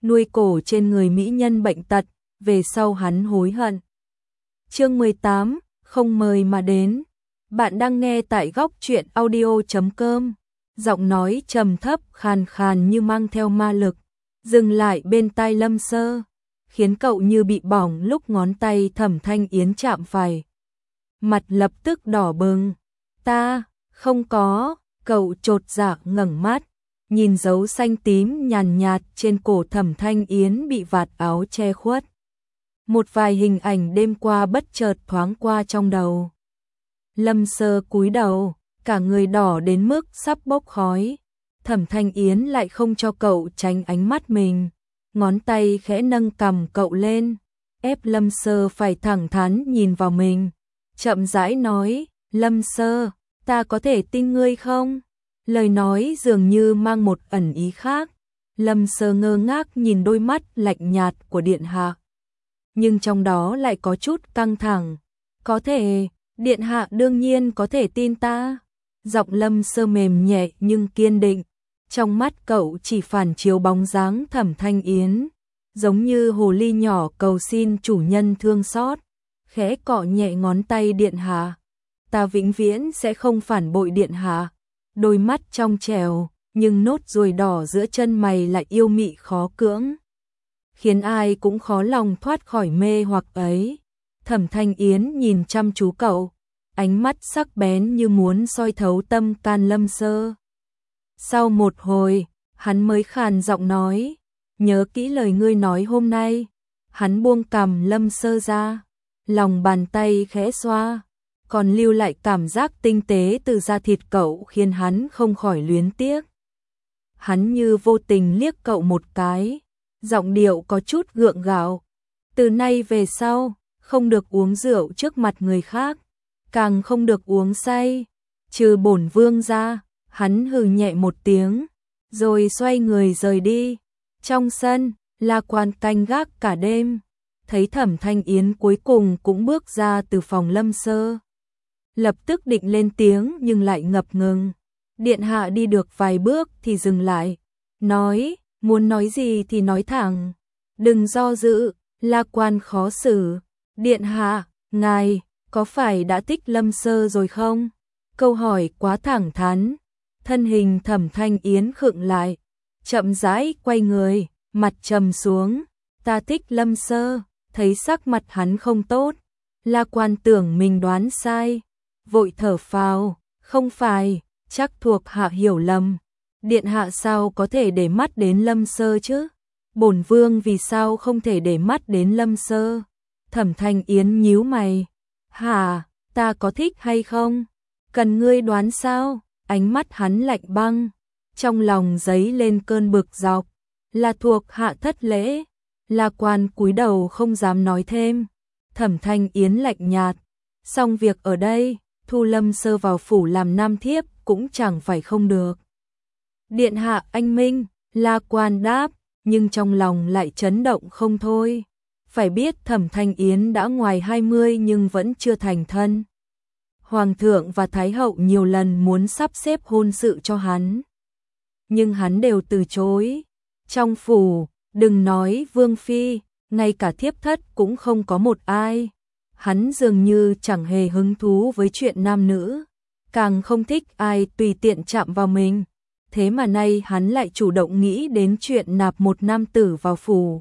nuôi cổ trên người mỹ nhân bệnh tật, về sau hắn hối hận. Chương 18, không mời mà đến. Bạn đang nghe tại góc truyện audio.com. Giọng nói trầm thấp khàn khàn như mang theo ma lực, dừng lại bên tai Lâm Sơ, khiến cậu như bị bỏng lúc ngón tay Thẩm Thanh Yến chạm phải. Mặt lập tức đỏ bừng. Ta, không có, cậu chột dạ ngẩng mắt, nhìn dấu xanh tím nhàn nhạt trên cổ Thẩm Thanh Yến bị vạt áo che khuất. Một vài hình ảnh đêm qua bất chợt thoáng qua trong đầu. Lâm Sơ cúi đầu, cả người đỏ đến mức sắp bốc khói. Thẩm Thanh Yến lại không cho cậu tránh ánh mắt mình, ngón tay khẽ nâng cằm cậu lên, ép Lâm Sơ phải thẳng thắn nhìn vào mình. Chậm rãi nói, Lâm Sơ, ta có thể tin ngươi không? Lời nói dường như mang một ẩn ý khác. Lâm Sơ ngơ ngác nhìn đôi mắt lạnh nhạt của điện hạ, nhưng trong đó lại có chút căng thẳng. Có thể, điện hạ đương nhiên có thể tin ta. Giọng Lâm Sơ mềm nhẹ nhưng kiên định. Trong mắt cậu chỉ phản chiếu bóng dáng Thẩm Thanh Yến, giống như hồ ly nhỏ cầu xin chủ nhân thương xót, khẽ cọ nhẹ ngón tay điện hạ. Ta vĩnh viễn sẽ không phản bội điện hạ. Đôi mắt trong trẻo, nhưng nốt ruồi đỏ giữa chân mày lại yêu mị khó cưỡng, khiến ai cũng khó lòng thoát khỏi mê hoặc ấy. Thẩm Thanh Yến nhìn chăm chú cậu, ánh mắt sắc bén như muốn soi thấu tâm can Lâm Sơ. Sau một hồi, hắn mới khàn giọng nói, nhớ kỹ lời ngươi nói hôm nay. Hắn buông cằm Lâm Sơ ra, lòng bàn tay khẽ xoa, còn lưu lại cảm giác tinh tế từ da thịt cậu khiến hắn không khỏi luyến tiếc. Hắn như vô tình liếc cậu một cái, giọng điệu có chút gượng gạo. Từ nay về sau, không được uống rượu trước mặt người khác, càng không được uống say, trừ bổn vương ra. Hắn hừ nhẹ một tiếng, rồi xoay người rời đi. Trong sân, La Quan canh gác cả đêm, thấy Thẩm Thanh Yến cuối cùng cũng bước ra từ phòng Lâm Sơ. Lập tức định lên tiếng nhưng lại ngập ngừng. Điện hạ đi được vài bước thì dừng lại, nói, muốn nói gì thì nói thẳng, đừng do dự. La Quan khó xử, điện hạ, ngài có phải đã thích Lâm Sơ rồi không? Câu hỏi quá thẳng thắn. Thân hình Thẩm Thanh Yến khựng lại, chậm rãi quay người, mặt trầm xuống. Ta thích Lâm Sơ. Thấy sắc mặt hắn không tốt, La Quan tưởng mình đoán sai, vội thở phào, không phải, chắc thuộc hạ hiểu lầm. Điện hạ sao có thể để mắt đến Lâm Sơ chứ? Bổn vương vì sao không thể để mắt đến Lâm Sơ? Thẩm Thanh Yến nhíu mày. Hả, ta có thích hay không? Cần ngươi đoán sao? Ánh mắt hắn lạnh băng, trong lòng dấy lên cơn bực dọc. Là thuộc hạ thất lễ. La Quan cúi đầu không dám nói thêm. Thẩm Thanh Yến lạnh nhạt, xong việc ở đây, thu Lâm Sơ vào phủ làm nam thiếp cũng chẳng phải không được. Điện hạ anh minh, La Quan đáp, nhưng trong lòng lại chấn động không thôi. Phải biết Thẩm Thanh Yến đã ngoài 20 nhưng vẫn chưa thành thân. Hoàng thượng và Thái hậu nhiều lần muốn sắp xếp hôn sự cho hắn, nhưng hắn đều từ chối. Trong phủ, đừng nói vương phi, ngay cả thiếp thất cũng không có một ai. Hắn dường như chẳng hề hứng thú với chuyện nam nữ, càng không thích ai tùy tiện chạm vào mình. Thế mà nay hắn lại chủ động nghĩ đến chuyện nạp một nam tử vào phủ.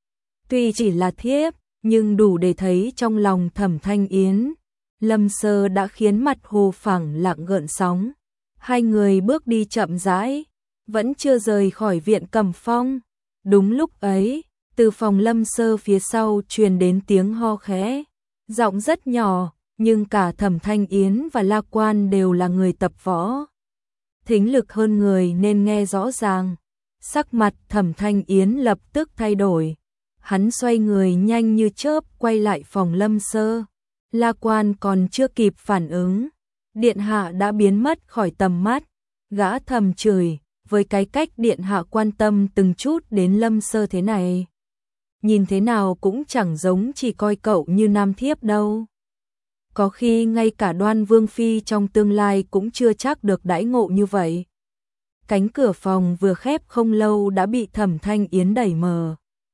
Tuy chỉ là thiếp, nhưng đủ để thấy trong lòng Thẩm Thanh Yến, Lâm Sơ đã khiến mặt hồ phẳng lặng gợn sóng. Hai người bước đi chậm rãi, vẫn chưa rời khỏi viện Cẩm Phong. Đúng lúc ấy, từ phòng Lâm Sơ phía sau truyền đến tiếng ho khẽ, giọng rất nhỏ, nhưng cả Thẩm Thanh Yến và La Quan đều là người tập võ, thính lực hơn người nên nghe rõ ràng. Sắc mặt Thẩm Thanh Yến lập tức thay đổi, hắn xoay người nhanh như chớp quay lại phòng Lâm Sơ. La Quan còn chưa kịp phản ứng, điện hạ đã biến mất khỏi tầm mắt. Gã thầm chửi, với cái cách điện hạ quan tâm từng chút đến Lâm Sơ thế này, nhìn thế nào cũng chẳng giống chỉ coi cậu như nam thiếp đâu. Có khi ngay cả Đoan Vương phi trong tương lai cũng chưa chắc được đãi ngộ như vậy. Cánh cửa phòng vừa khép không lâu đã bị Thẩm Thanh Yến đẩy mở.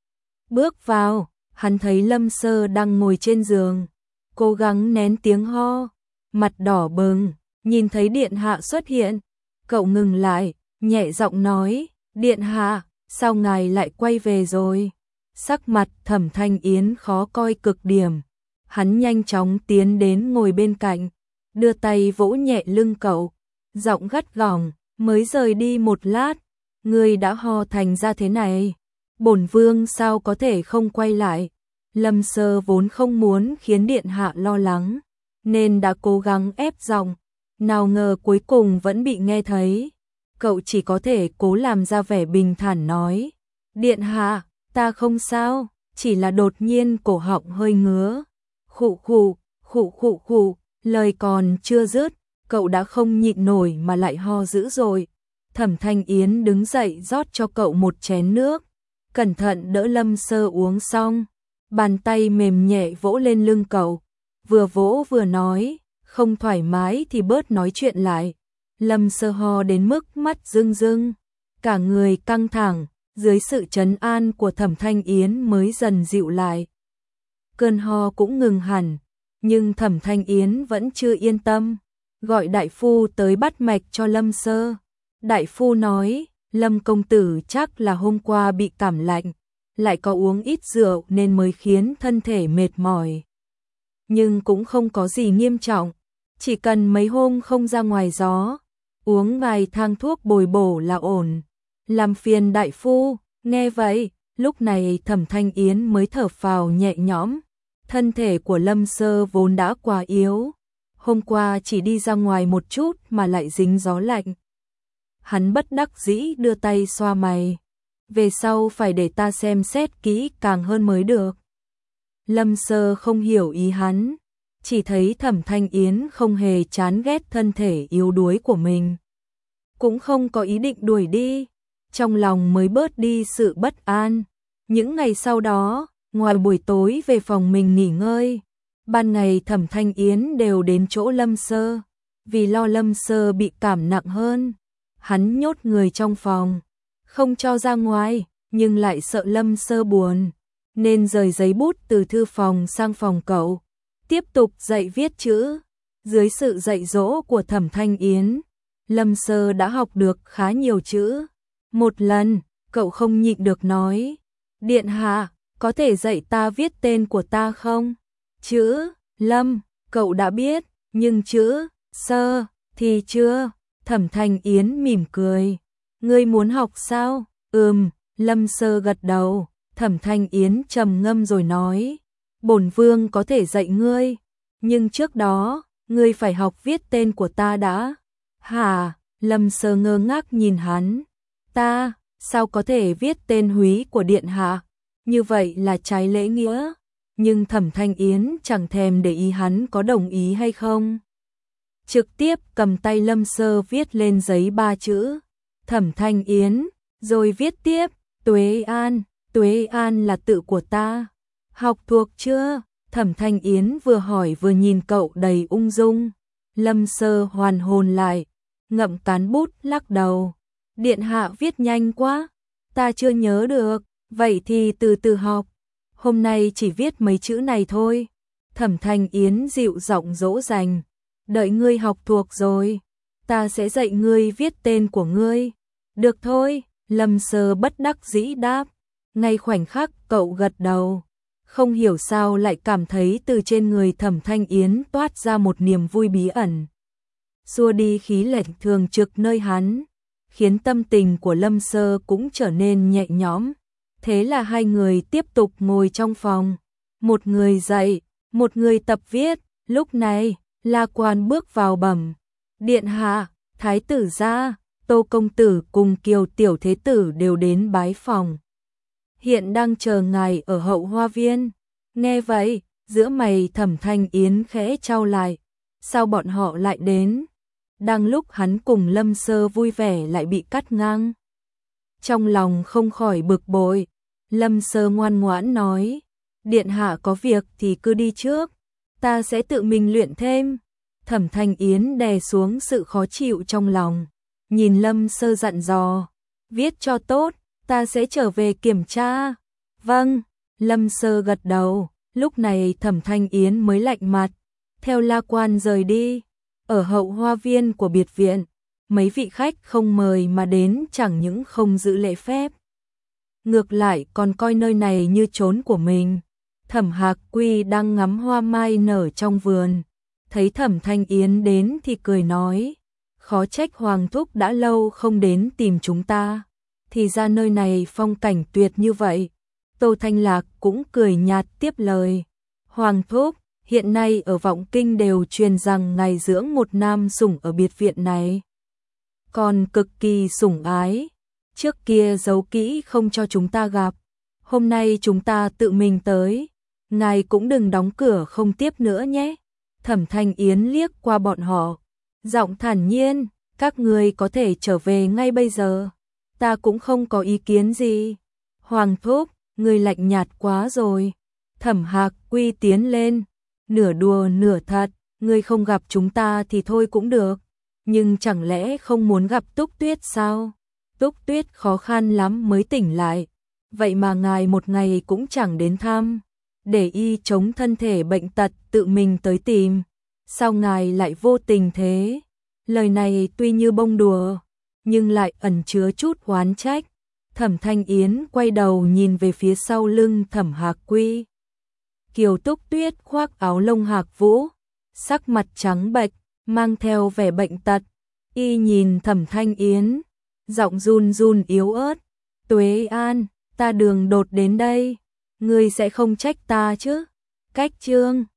Bước vào, hắn thấy Lâm Sơ đang ngồi trên giường, cố gắng nén tiếng ho, mặt đỏ bừng, nhìn thấy điện hạ xuất hiện, cậu ngừng lại, nhẹ giọng nói, điện hạ, sao ngài lại quay về rồi? Sắc mặt Thẩm Thanh Yến khó coi cực điểm, hắn nhanh chóng tiến đến ngồi bên cạnh, đưa tay vỗ nhẹ lưng cậu, giọng gắt gỏng, mới rời đi một lát, ngươi đã ho thành ra thế này, bổn vương sao có thể không quay lại? Lâm Sơ vốn không muốn khiến điện hạ lo lắng, nên đã cố gắng ép giọng, nào ngờ cuối cùng vẫn bị nghe thấy. Cậu chỉ có thể cố làm ra vẻ bình thản nói, điện hạ, ta không sao, chỉ là đột nhiên cổ họng hơi ngứa. Khụ khụ, khụ khụ khụ, lời còn chưa dứt, cậu đã không nhịn nổi mà lại ho dữ rồi. Thẩm Thanh Yến đứng dậy rót cho cậu một chén nước, cẩn thận đỡ Lâm Sơ uống xong, bàn tay mềm nhẹ vỗ lên lưng cậu, vừa vỗ vừa nói, không thoải mái thì bớt nói chuyện lại. Lâm Sơ ho đến mức mắt rưng rưng, cả người căng thẳng, dưới sự trấn an của Thẩm Thanh Yến mới dần dịu lại. Cơn ho cũng ngừng hẳn, nhưng Thẩm Thanh Yến vẫn chưa yên tâm, gọi đại phu tới bắt mạch cho Lâm Sơ. Đại phu nói, Lâm công tử chắc là hôm qua bị cảm lạnh, lại có uống ít rượu nên mới khiến thân thể mệt mỏi. Nhưng cũng không có gì nghiêm trọng, chỉ cần mấy hôm không ra ngoài gió, uống vài thang thuốc bồi bổ là ổn. Làm phiền đại phu. Nghe vậy, lúc này Thẩm Thanh Yến mới thở phào nhẹ nhõm. Thân thể của Lâm Sơ vốn đã quá yếu, hôm qua chỉ đi ra ngoài một chút mà lại dính gió lạnh. Hắn bất đắc dĩ đưa tay xoa mày, về sau phải để ta xem xét kỹ càng hơn mới được. Lâm Sơ không hiểu ý hắn, chỉ thấy Thẩm Thanh Yến không hề chán ghét thân thể yếu đuối của mình, cũng không có ý định đuổi đi, trong lòng mới bớt đi sự bất an. Những ngày sau đó, ngoài buổi tối về phòng mình nghỉ ngơi, ban ngày Thẩm Thanh Yến đều đến chỗ Lâm Sơ, vì lo Lâm Sơ bị cảm nặng hơn, hắn nhốt người trong phòng, không cho ra ngoài, nhưng lại sợ Lâm Sơ buồn, nên rời giấy bút từ thư phòng sang phòng cậu, tiếp tục dạy viết chữ. Dưới sự dạy dỗ của Thẩm Thanh Yến, Lâm Sơ đã học được khá nhiều chữ. Một lần, cậu không nhịn được nói, điện hạ, có thể dạy ta viết tên của ta không? Chữ Lâm, cậu đã biết, nhưng chữ Sơ thì chưa. Thẩm Thanh Yến mỉm cười, ngươi muốn học sao? Lâm Sơ gật đầu. Thẩm Thanh Yến trầm ngâm rồi nói, bổn vương có thể dạy ngươi, nhưng trước đó, ngươi phải học viết tên của ta đã. Hả? Lâm Sơ ngơ ngác nhìn hắn, ta, sao có thể viết tên húy của điện hạ? Như vậy là trái lễ nghĩa, nhưng Thẩm Thanh Yến chẳng thèm để ý hắn có đồng ý hay không. Trực tiếp cầm tay Lâm Sơ viết lên giấy 3 chữ, Thẩm Thanh Yến, rồi viết tiếp, Tuế An. Tuế An là tự của ta. Học thuộc chưa? Thẩm Thanh Yến vừa hỏi vừa nhìn cậu đầy ung dung. Lâm Sơ hoàn hồn lại, ngậm cán bút lắc đầu. Điện hạ viết nhanh quá, ta chưa nhớ được, vậy thì từ từ học. Hôm nay chỉ viết mấy chữ này thôi. Thẩm Thanh Yến dịu giọng dỗ dành, đợi ngươi học thuộc rồi, ta sẽ dạy ngươi viết tên của ngươi. Được thôi, Lâm Sơ bất đắc dĩ đáp. Ngay khoảnh khắc cậu gật đầu, không hiểu sao lại cảm thấy từ trên người Thẩm Thanh Yến toát ra một niềm vui bí ẩn, xua đi khí lạnh thường trực nơi hắn, khiến tâm tình của Lâm Sơ cũng trở nên nhẹ nhõm. Thế là hai người tiếp tục ngồi trong phòng, một người dạy, một người tập viết. Lúc này, La Quan bước vào bẩm, điện hạ, thái tử gia, Tô công tử cùng Kiều tiểu thế tử đều đến bái phòng, hiện đang chờ ngài ở hậu hoa viên. Nghe vậy, giữa mày Thẩm Thanh Yến khẽ chau lại, sao bọn họ lại đến? Đang lúc hắn cùng Lâm Sơ vui vẻ lại bị cắt ngang. Trong lòng không khỏi bực bội, Lâm Sơ ngoan ngoãn nói, điện hạ có việc thì cứ đi trước, ta sẽ tự mình luyện thêm. Thẩm Thanh Yến đè xuống sự khó chịu trong lòng, nhìn Lâm Sơ dặn dò, viết cho tốt, ta sẽ trở về kiểm tra. Vâng, Lâm Sơ gật đầu, lúc này Thẩm Thanh Yến mới lạnh mặt, theo La Quan rời đi. Ở hậu hoa viên của biệt viện, mấy vị khách không mời mà đến chẳng những không giữ lễ phép, ngược lại còn coi nơi này như chốn của mình. Thẩm Hạc Quy đang ngắm hoa mai nở trong vườn, thấy Thẩm Thanh Yến đến thì cười nói, khó trách Hoàng Thúc đã lâu không đến tìm chúng ta, thì ra nơi này phong cảnh tuyệt như vậy. Tô Thanh Lạc cũng cười nhạt tiếp lời, Hoàng Thúc, hiện nay ở Vọng Kinh đều truyền rằng ngài dưỡng một nam sủng ở biệt viện này, còn cực kỳ sủng ái, trước kia giấu kỹ không cho chúng ta gặp, hôm nay chúng ta tự mình tới, ngài cũng đừng đóng cửa không tiếp nữa nhé. Thẩm Thanh Yến liếc qua bọn họ, giọng thản nhiên, các người có thể trở về ngay bây giờ, ta cũng không có ý kiến gì. Hoàng Thúc, người lạnh nhạt quá rồi. Thẩm Hạc Quy tiến lên, nửa đùa nửa thật, người không gặp chúng ta thì thôi cũng được, nhưng chẳng lẽ không muốn gặp Túc Tuyết sao? Túc Tuyết khó khăn lắm mới tỉnh lại, vậy mà ngài một ngày cũng chẳng đến thăm, để y chống thân thể bệnh tật tự mình tới tìm, sao ngài lại vô tình thế? Lời này tuy như bông đùa, nhưng lại ẩn chứa chút oán trách. Thẩm Thanh Yến quay đầu nhìn về phía sau lưng Thẩm Hạc Quy. Kiều Túc Tuyết khoác áo lông hạc vũ, sắc mặt trắng bệch, mang theo vẻ bệnh tật. Y nhìn Thẩm Thanh Yến, giọng run run yếu ớt, Tuế An, ta đường đột đến đây, ngươi sẽ không trách ta chứ? Cách chương